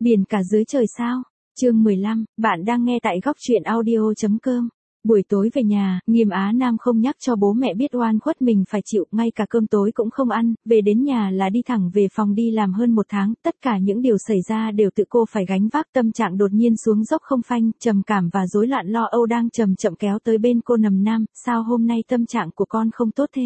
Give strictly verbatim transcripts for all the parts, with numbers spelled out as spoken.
Biển cả dưới trời sao? Chương mười lăm, bạn đang nghe tại góc truyện audio chấm com. Buổi tối về nhà, Nghiêm Á Nam không nhắc cho bố mẹ biết oan khuất mình phải chịu, ngay cả cơm tối cũng không ăn, về đến nhà là đi thẳng về phòng đi làm hơn một tháng, tất cả những điều xảy ra đều tự cô phải gánh vác, tâm trạng đột nhiên xuống dốc không phanh, trầm cảm và rối loạn lo âu đang chậm chậm kéo tới bên cô nầm nam, sao hôm nay tâm trạng của con không tốt thế?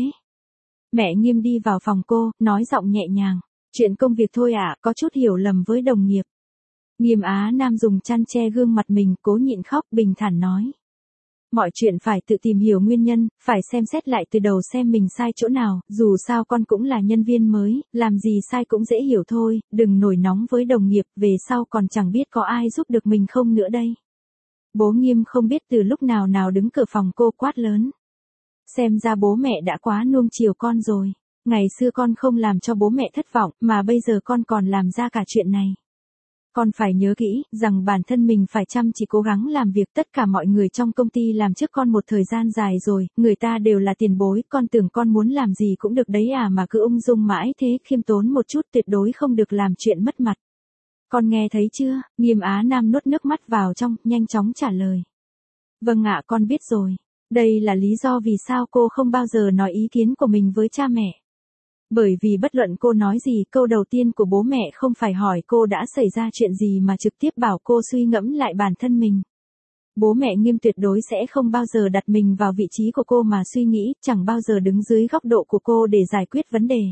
Mẹ Nghiêm đi vào phòng cô, nói giọng nhẹ nhàng, chuyện công việc thôi ạ, có chút hiểu lầm với đồng nghiệp. Nghiêm Á Nam dùng chăn che gương mặt mình, cố nhịn khóc, bình thản nói. Mọi chuyện phải tự tìm hiểu nguyên nhân, phải xem xét lại từ đầu xem mình sai chỗ nào, dù sao con cũng là nhân viên mới, làm gì sai cũng dễ hiểu thôi, đừng nổi nóng với đồng nghiệp, về sau còn chẳng biết có ai giúp được mình không nữa đây. Bố Nghiêm không biết từ lúc nào nào đứng cửa phòng cô quát lớn. Xem ra bố mẹ đã quá nuông chiều con rồi, ngày xưa con không làm cho bố mẹ thất vọng, mà bây giờ con còn làm ra cả chuyện này. Con phải nhớ kỹ, rằng bản thân mình phải chăm chỉ cố gắng làm việc, tất cả mọi người trong công ty làm trước con một thời gian dài rồi, người ta đều là tiền bối, con tưởng con muốn làm gì cũng được đấy à mà cứ ung dung mãi thế, khiêm tốn một chút, tuyệt đối không được làm chuyện mất mặt. Con nghe thấy chưa? Nghiêm Á Nam nuốt nước mắt vào trong, nhanh chóng trả lời. Vâng ạ, con biết rồi. Đây là lý do vì sao cô không bao giờ nói ý kiến của mình với cha mẹ. Bởi vì bất luận cô nói gì, câu đầu tiên của bố mẹ không phải hỏi cô đã xảy ra chuyện gì mà trực tiếp bảo cô suy ngẫm lại bản thân mình. Bố mẹ Nghiêm tuyệt đối sẽ không bao giờ đặt mình vào vị trí của cô mà suy nghĩ, chẳng bao giờ đứng dưới góc độ của cô để giải quyết vấn đề.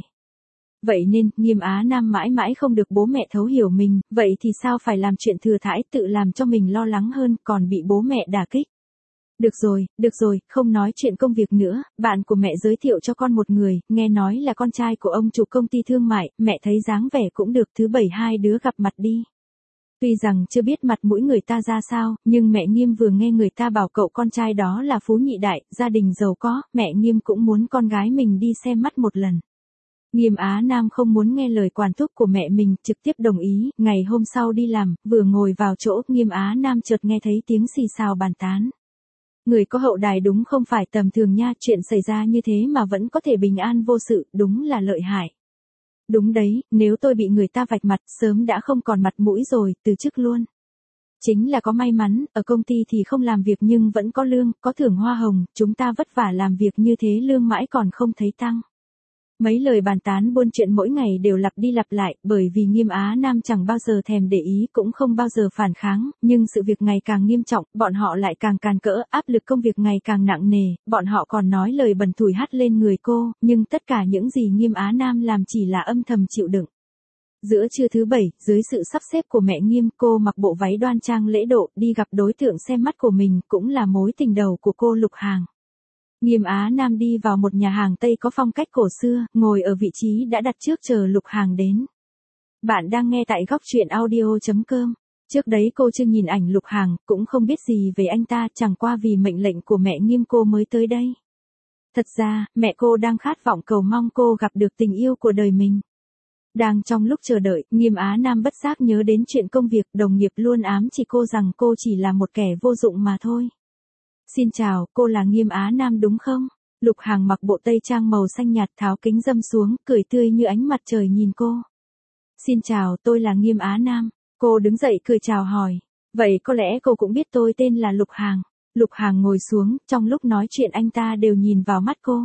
Vậy nên, Nghiêm Á Nam mãi mãi không được bố mẹ thấu hiểu mình, vậy thì sao phải làm chuyện thừa thãi, tự làm cho mình lo lắng hơn, còn bị bố mẹ đả kích. Được rồi, được rồi, không nói chuyện công việc nữa, bạn của mẹ giới thiệu cho con một người, nghe nói là con trai của ông chủ công ty thương mại, mẹ thấy dáng vẻ cũng được, thứ bảy hai đứa gặp mặt đi. Tuy rằng chưa biết mặt mũi người ta ra sao, nhưng mẹ Nghiêm vừa nghe người ta bảo cậu con trai đó là phú nhị đại, gia đình giàu có, mẹ Nghiêm cũng muốn con gái mình đi xem mắt một lần. Nghiêm Á Nam không muốn nghe lời quản thúc của mẹ mình, trực tiếp đồng ý, ngày hôm sau đi làm, vừa ngồi vào chỗ, Nghiêm Á Nam chợt nghe thấy tiếng xì xào bàn tán. Người có hậu đài đúng không phải tầm thường nha, chuyện xảy ra như thế mà vẫn có thể bình an vô sự, đúng là lợi hại. Đúng đấy, nếu tôi bị người ta vạch mặt, sớm đã không còn mặt mũi rồi, từ chức luôn. Chính là có may mắn, ở công ty thì không làm việc nhưng vẫn có lương, có thưởng hoa hồng, chúng ta vất vả làm việc như thế lương mãi còn không thấy tăng. Mấy lời bàn tán buôn chuyện mỗi ngày đều lặp đi lặp lại, bởi vì Nghiêm Á Nam chẳng bao giờ thèm để ý, cũng không bao giờ phản kháng, nhưng sự việc ngày càng nghiêm trọng, bọn họ lại càng càn cỡ, áp lực công việc ngày càng nặng nề, bọn họ còn nói lời bẩn thỉu hắt lên người cô, nhưng tất cả những gì Nghiêm Á Nam làm chỉ là âm thầm chịu đựng. Giữa trưa thứ bảy, dưới sự sắp xếp của mẹ Nghiêm, cô mặc bộ váy đoan trang lễ độ, đi gặp đối tượng xem mắt của mình, cũng là mối tình đầu của cô Lục Hàng. Nghiêm Á Nam đi vào một nhà hàng Tây có phong cách cổ xưa, ngồi ở vị trí đã đặt trước chờ Lục Hàng đến. Bạn đang nghe tại góc truyện audio chấm com. Trước đấy cô chưa nhìn ảnh Lục Hàng, cũng không biết gì về anh ta, chẳng qua vì mệnh lệnh của mẹ Nghiêm cô mới tới đây. Thật ra, mẹ cô đang khát vọng cầu mong cô gặp được tình yêu của đời mình. Đang trong lúc chờ đợi, Nghiêm Á Nam bất giác nhớ đến chuyện công việc, đồng nghiệp luôn ám chỉ cô rằng cô chỉ là một kẻ vô dụng mà thôi. Xin chào, cô là Nghiêm Á Nam đúng không? Lục Hàng mặc bộ tây trang màu xanh nhạt, tháo kính râm xuống, cười tươi như ánh mặt trời nhìn cô. Xin chào, tôi là Nghiêm Á Nam. Cô đứng dậy cười chào hỏi. Vậy có lẽ cô cũng biết tôi tên là Lục Hàng. Lục Hàng ngồi xuống, trong lúc nói chuyện anh ta đều nhìn vào mắt cô.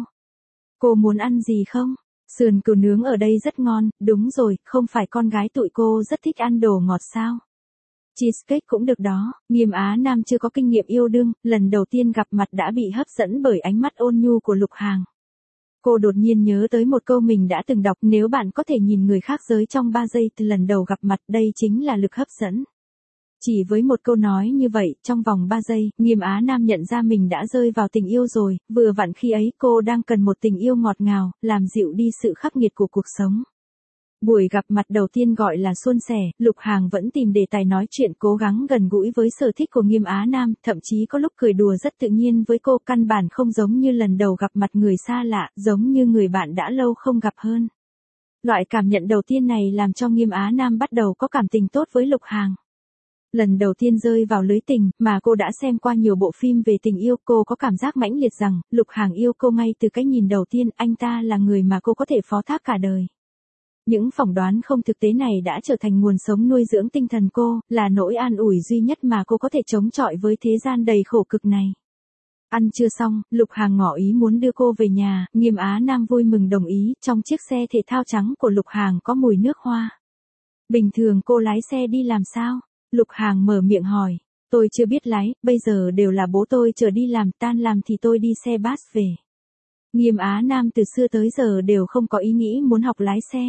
Cô muốn ăn gì không? Sườn cừu nướng ở đây rất ngon, đúng rồi, không phải con gái tụi cô rất thích ăn đồ ngọt sao? Cheesecake cũng được đó. Nghiêm Á Nam chưa có kinh nghiệm yêu đương, lần đầu tiên gặp mặt đã bị hấp dẫn bởi ánh mắt ôn nhu của Lục Hàng. Cô đột nhiên nhớ tới một câu mình đã từng đọc, nếu bạn có thể nhìn người khác giới trong ba giây từ lần đầu gặp mặt, đây chính là lực hấp dẫn. Chỉ với một câu nói như vậy, trong vòng ba giây, Nghiêm Á Nam nhận ra mình đã rơi vào tình yêu rồi, vừa vặn khi ấy cô đang cần một tình yêu ngọt ngào, làm dịu đi sự khắc nghiệt của cuộc sống. Buổi gặp mặt đầu tiên gọi là suôn sẻ, Lục Hàng vẫn tìm đề tài nói chuyện, cố gắng gần gũi với sở thích của Nghiêm Á Nam, thậm chí có lúc cười đùa rất tự nhiên với cô, căn bản không giống như lần đầu gặp mặt người xa lạ, giống như người bạn đã lâu không gặp hơn. Loại cảm nhận đầu tiên này làm cho Nghiêm Á Nam bắt đầu có cảm tình tốt với Lục Hàng. Lần đầu tiên rơi vào lưới tình, mà cô đã xem qua nhiều bộ phim về tình yêu, cô có cảm giác mãnh liệt rằng, Lục Hàng yêu cô ngay từ cái nhìn đầu tiên, anh ta là người mà cô có thể phó thác cả đời. Những phỏng đoán không thực tế này đã trở thành nguồn sống nuôi dưỡng tinh thần cô, là nỗi an ủi duy nhất mà cô có thể chống chọi với thế gian đầy khổ cực này. Ăn trưa xong, Lục Hàng ngỏ ý muốn đưa cô về nhà, Nghiêm Á Nam vui mừng đồng ý, trong chiếc xe thể thao trắng của Lục Hàng có mùi nước hoa. Bình thường cô lái xe đi làm sao? Lục Hàng mở miệng hỏi. Tôi chưa biết lái, bây giờ đều là bố tôi chở đi làm, tan làm thì tôi đi xe bus về. Nghiêm Á Nam từ xưa tới giờ đều không có ý nghĩ muốn học lái xe.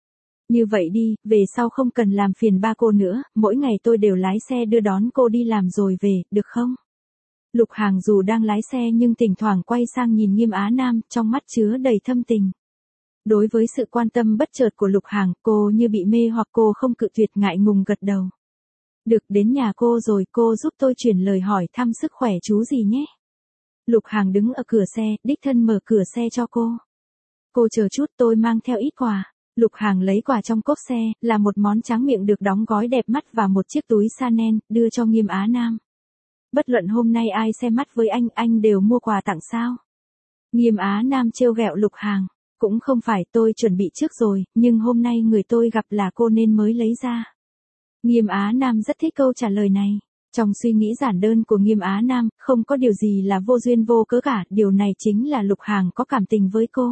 Như vậy đi, về sau không cần làm phiền ba cô nữa, mỗi ngày tôi đều lái xe đưa đón cô đi làm rồi về, được không? Lục Hàng dù đang lái xe nhưng thỉnh thoảng quay sang nhìn Nghiêm Á Nam, trong mắt chứa đầy thâm tình. Đối với sự quan tâm bất chợt của Lục Hàng, cô như bị mê hoặc cô không cự tuyệt, ngại ngùng gật đầu. Được, đến nhà cô rồi, cô giúp tôi chuyển lời hỏi thăm sức khỏe chú gì nhé. Lục Hàng đứng ở cửa xe, đích thân mở cửa xe cho cô. Cô chờ chút, tôi mang theo ít quà. Lục Hàng lấy quà trong cốp xe, là một món tráng miệng được đóng gói đẹp mắt và một chiếc túi Chanel, đưa cho Nghiêm Á Nam. Bất luận hôm nay ai xem mắt với anh, anh đều mua quà tặng sao? Nghiêm Á Nam trêu ghẹo Lục Hàng. Cũng không phải, tôi chuẩn bị trước rồi, nhưng hôm nay người tôi gặp là cô nên mới lấy ra. Nghiêm Á Nam rất thích câu trả lời này. Trong suy nghĩ giản đơn của Nghiêm Á Nam, không có điều gì là vô duyên vô cớ cả, điều này chính là Lục Hàng có cảm tình với cô.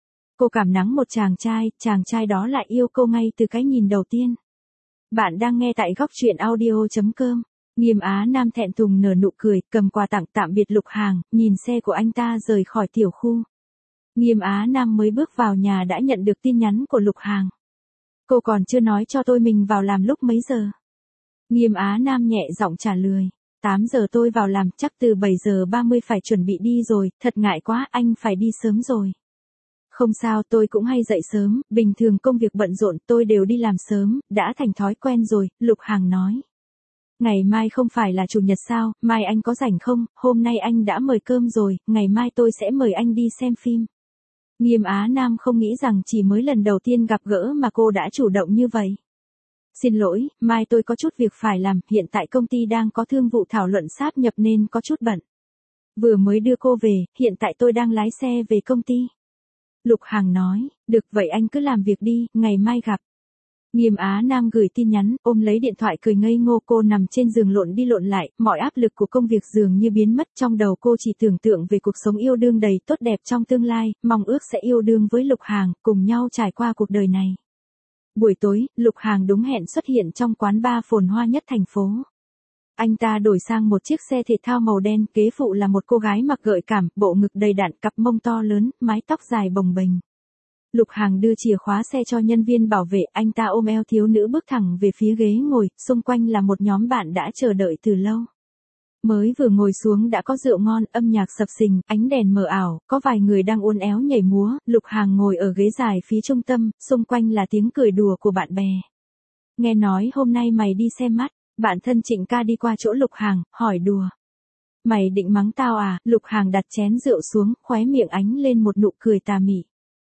Cô cảm nắng một chàng trai, chàng trai đó lại yêu cô ngay từ cái nhìn đầu tiên. Bạn đang nghe tại góc truyện audio chấm com. Nghiêm Á Nam thẹn thùng nở nụ cười, cầm quà tặng tạm biệt Lục Hàng, nhìn xe của anh ta rời khỏi tiểu khu. Nghiêm Á Nam mới bước vào nhà đã nhận được tin nhắn của Lục Hàng. Cô còn chưa nói cho tôi mình vào làm lúc mấy giờ. Nghiêm Á Nam nhẹ giọng trả lời. tám giờ tôi vào làm, chắc từ bảy giờ ba mươi phải chuẩn bị đi rồi, thật ngại quá, anh phải đi sớm rồi. Không sao, tôi cũng hay dậy sớm, bình thường công việc bận rộn tôi đều đi làm sớm, đã thành thói quen rồi, Lục Hàng nói. Ngày mai không phải là chủ nhật sao, mai anh có rảnh không, hôm nay anh đã mời cơm rồi, ngày mai tôi sẽ mời anh đi xem phim. Nghiêm Á Nam không nghĩ rằng chỉ mới lần đầu tiên gặp gỡ mà cô đã chủ động như vậy. Xin lỗi, mai tôi có chút việc phải làm, hiện tại công ty đang có thương vụ thảo luận sáp nhập nên có chút bận. Vừa mới đưa cô về, hiện tại tôi đang lái xe về công ty. Lục Hàng nói, được vậy anh cứ làm việc đi, ngày mai gặp. Nghiêm Á Nam gửi tin nhắn, ôm lấy điện thoại cười ngây ngô, cô nằm trên giường lộn đi lộn lại, mọi áp lực của công việc dường như biến mất, trong đầu cô chỉ tưởng tượng về cuộc sống yêu đương đầy tốt đẹp trong tương lai, mong ước sẽ yêu đương với Lục Hàng, cùng nhau trải qua cuộc đời này. Buổi tối, Lục Hàng đúng hẹn xuất hiện trong quán bar phồn hoa nhất thành phố. Anh ta đổi sang một chiếc xe thể thao màu đen, kế phụ là một cô gái mặc gợi cảm, bộ ngực đầy đặn, cặp mông to lớn, mái tóc dài bồng bềnh. Lục Hàng đưa chìa khóa xe cho nhân viên bảo vệ, anh ta ôm eo thiếu nữ bước thẳng về phía ghế ngồi, xung quanh là một nhóm bạn đã chờ đợi từ lâu. Mới vừa ngồi xuống đã có rượu ngon, âm nhạc sập sình, ánh đèn mờ ảo, có vài người đang uốn éo nhảy múa, Lục Hàng ngồi ở ghế dài phía trung tâm, xung quanh là tiếng cười đùa của bạn bè. Nghe nói hôm nay mày đi xem mắt, bạn thân Trịnh Ca đi qua chỗ Lục Hàng, hỏi đùa. Mày định mắng tao à? Lục Hàng đặt chén rượu xuống, khóe miệng ánh lên một nụ cười tà mị.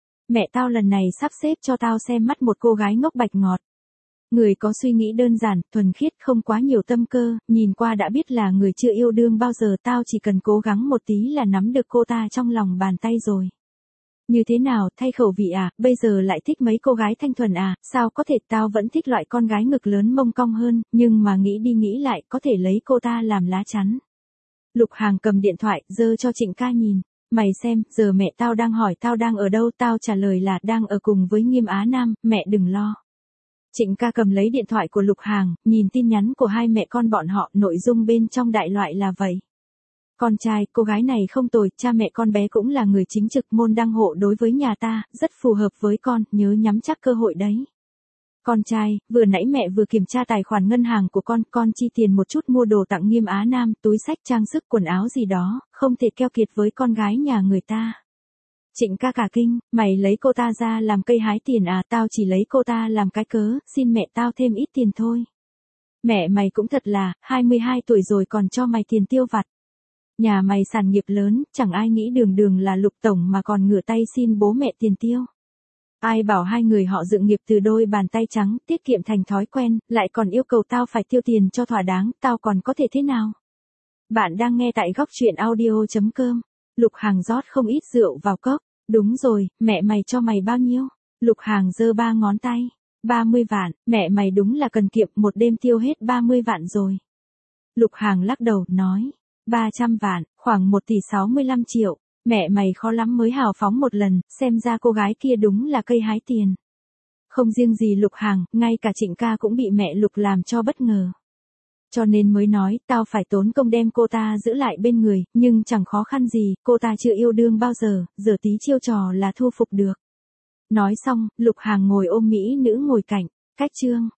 Mẹ tao lần này sắp xếp cho tao xem mắt một cô gái ngốc bạch ngọt. Người có suy nghĩ đơn giản, thuần khiết, không quá nhiều tâm cơ, nhìn qua đã biết là người chưa yêu đương bao giờ, tao chỉ cần cố gắng một tí là nắm được cô ta trong lòng bàn tay rồi. Như thế nào, thay khẩu vị à, bây giờ lại thích mấy cô gái thanh thuần à, sao có thể, tao vẫn thích loại con gái ngực lớn mông cong hơn, nhưng mà nghĩ đi nghĩ lại, có thể lấy cô ta làm lá chắn. Lục Hàng cầm điện thoại, giơ cho Trịnh Ca nhìn. Mày xem, giờ mẹ tao đang hỏi tao đang ở đâu, tao trả lời là đang ở cùng với Nghiêm Á Nam, mẹ đừng lo. Trịnh Ca cầm lấy điện thoại của Lục Hàng, nhìn tin nhắn của hai mẹ con bọn họ, nội dung bên trong đại loại là vậy. Con trai, cô gái này không tồi, cha mẹ con bé cũng là người chính trực, môn đăng hộ đối với nhà ta, rất phù hợp với con, nhớ nhắm chắc cơ hội đấy. Con trai, vừa nãy mẹ vừa kiểm tra tài khoản ngân hàng của con, con chi tiền một chút mua đồ tặng Nghiêm Á Nam, túi xách, trang sức, quần áo gì đó, không thể keo kiệt với con gái nhà người ta. Trịnh Ca cả kinh, mày lấy cô ta ra làm cây hái tiền à, tao chỉ lấy cô ta làm cái cớ, xin mẹ tao thêm ít tiền thôi. Mẹ mày cũng thật là, hai mươi hai tuổi rồi còn cho mày tiền tiêu vặt. Nhà mày sản nghiệp lớn, chẳng ai nghĩ đường đường là Lục tổng mà còn ngửa tay xin bố mẹ tiền tiêu. Ai bảo hai người họ dựng nghiệp từ đôi bàn tay trắng, tiết kiệm thành thói quen, lại còn yêu cầu tao phải tiêu tiền cho thỏa đáng, tao còn có thể thế nào? Bạn đang nghe tại góc truyện audio chấm com. Lục Hàng rót không ít rượu vào cốc. Đúng rồi, mẹ mày cho mày bao nhiêu? Lục Hàng giơ ba ngón tay. ba mươi vạn, mẹ mày đúng là cần kiệm, một đêm tiêu hết ba mươi vạn rồi. Lục Hàng lắc đầu, nói. ba trăm vạn, khoảng một tỷ sáu mươi lăm triệu. Mẹ mày khó lắm mới hào phóng một lần, xem ra cô gái kia đúng là cây hái tiền. Không riêng gì Lục Hàng, ngay cả Trịnh ca cũng bị mẹ Lục làm cho bất ngờ. Cho nên mới nói, tao phải tốn công đem cô ta giữ lại bên người, nhưng chẳng khó khăn gì, cô ta chưa yêu đương bao giờ, giờ tí chiêu trò là thu phục được. Nói xong, Lục Hàng ngồi ôm mỹ nữ ngồi cạnh, cách chương.